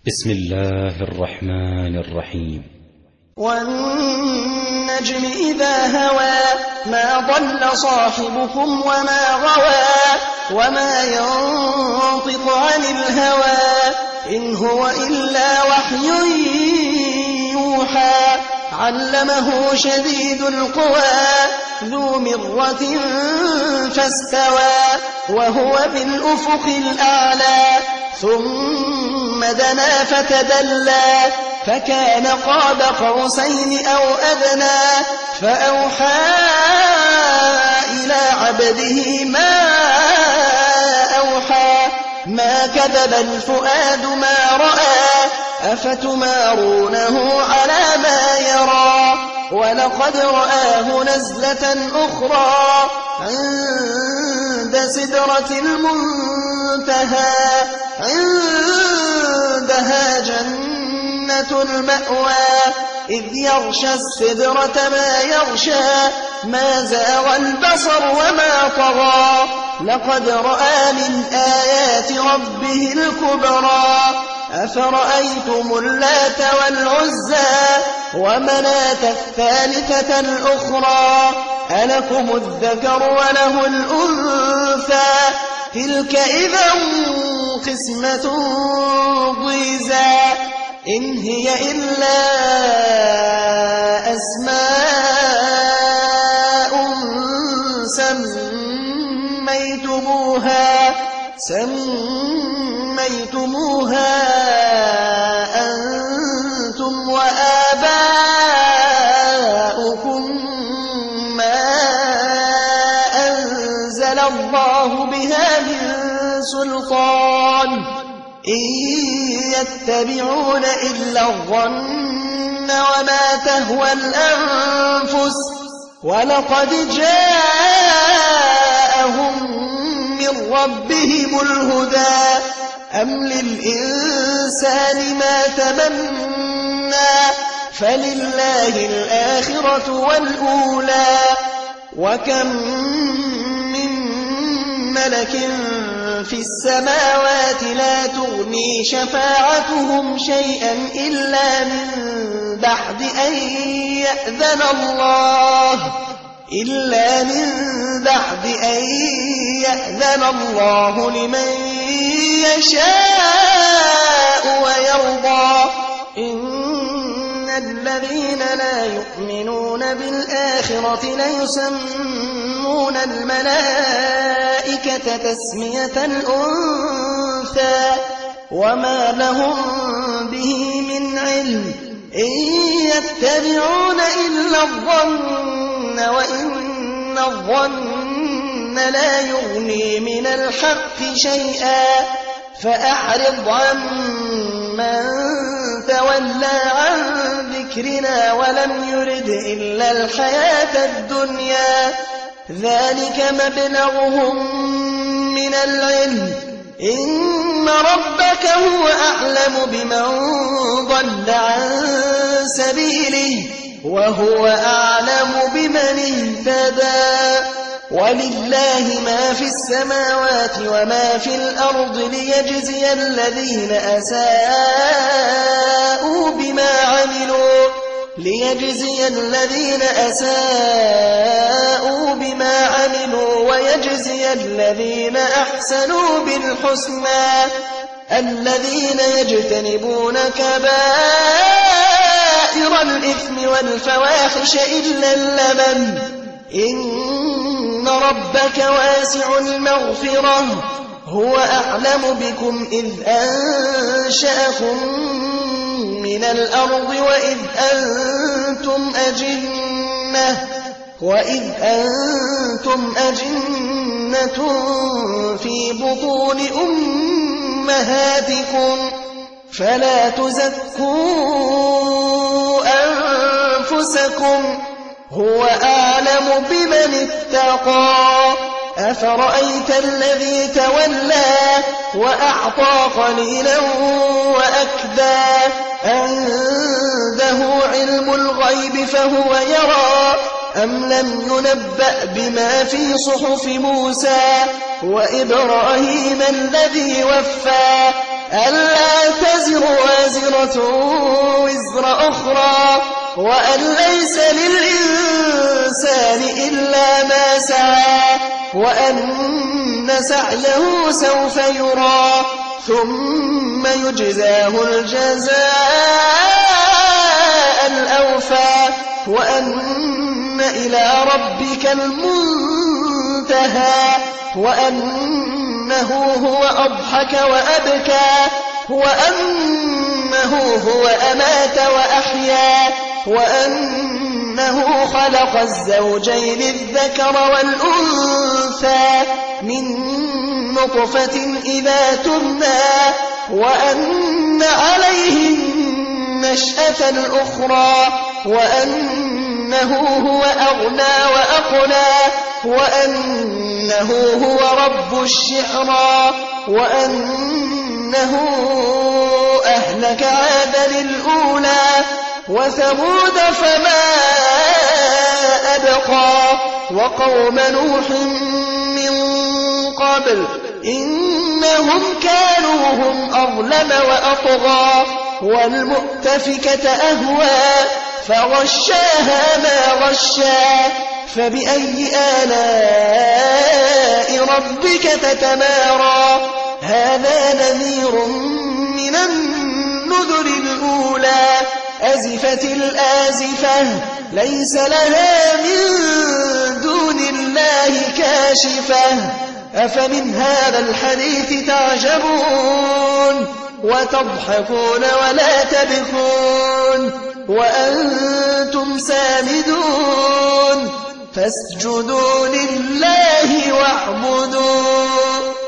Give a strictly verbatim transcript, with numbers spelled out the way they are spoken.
بسم الله الرحمن الرحيم. والنجم إذا هوى ما ضل صاحبكم وما غوى وما ينطق عن الهوى إن هو إلا وحي يوحى علمه شديد القوى ذو مرة فاستوى وهو بالأفق الأعلى ثم دنا فتدلى فكان قاب قوسين أو أدنى فأوحى إلى عبده ما أوحى ما كذب الفؤاد ما رأى أفتمارونه على ما يرى ولقد رآه نزلة أخرى عند سدرة المنتهى عندها جنة المأوى إذ يغشى السدرة ما يغشى ما زاغ البصر وما طغى لقد رأى من آيات ربه الكبرى أفرأيتم اللات والعزى ومناة الثالثة الأخرى ألكم الذكر وله الأنثى تلك إذا قسمة ضيزى إن هي إلا أسماء سميتموها سميتموها أنتم وآباؤكم ما أنزل الله بها من سلطان إن يتبعون إلا الظن وما تهوى الأنفس ولقد جاءهم من ربهم الهدى أم للإنسان ما تمنى فلله الآخرة والأولى وكم من ملك في السماوات لا تغني شفاعتهم شيئا إلا من بعد أن يأذن الله إلا من بعد أن يأذن الله لمن يشاء ويرضى إن الذين لا يؤمنون بالآخرة ليسمون الملائكة تسمية الأنثى وما لهم به من علم إن يتبعون إلا الظن وإن الظن لا يغني من الحق شيئا فأعرض عمن تولى عن ذكرنا ولم يرد إلا الحياة الدنيا ذلك مبلغهم من العلم إن ربك هو أعلم بمن ضل عن سبيله وهو أعلم بمن اهتدى ولله ما في السماوات وما في الأرض ليجزي الذين أساءوا بما عملوا ليجزي الذين أساءوا بما عملوا ويجزي الذين أحسنوا بالحسنى الذين يجتنبون كبائر الإثم والفواحش إلا اللمم إن ربك واسع المغفرة هو أعلم بكم إذ أنشأكم من الأرض وإذ أنتم أجنة وإذ أنتم أجنة في بطون أمهاتكم فلا تزكوا أنفسكم هو أعلم بمن اتقى أفرأيت الذي تولى وأعطى قليلا وأكدى عنده علم الغيب فهو يرى أم لم ينبأ بما في صحف موسى وإبراهيم الذي وفى ألا تزر وازرة وزر أخرى وأن ليس للإنسان إلا ما سعى وأن سعيه سوف يرى ثم يجزاه الجزاء الأوفى وأن إلى ربك المنتهى وأنه هو أضحك وأبكى وأنه هو أمات وأحيا وأنه خلق الزوجين الذكر والأنثى من نطفة إذا تمنى وأن عليه النشأة الأخرى وأنه هو أغنى وأقنى وأنه هو رب الشعرى وأنه أهلك عادا الأولى وثمود فما أبقى وقوم نوح من قبل إنهم كانوا هم أظلم وأطغى والمؤتفكة أهوى فغشاها ما غشا فبأي آلاء ربك تتمارى هذا نذير من النذر الأولى أزفت الآزفة ليس لها من دون الله كاشفة أفمن هذا الحديث تعجبون وتضحكون ولا تبكون وأنتم سامدون فاسجدوا لله واعبدوا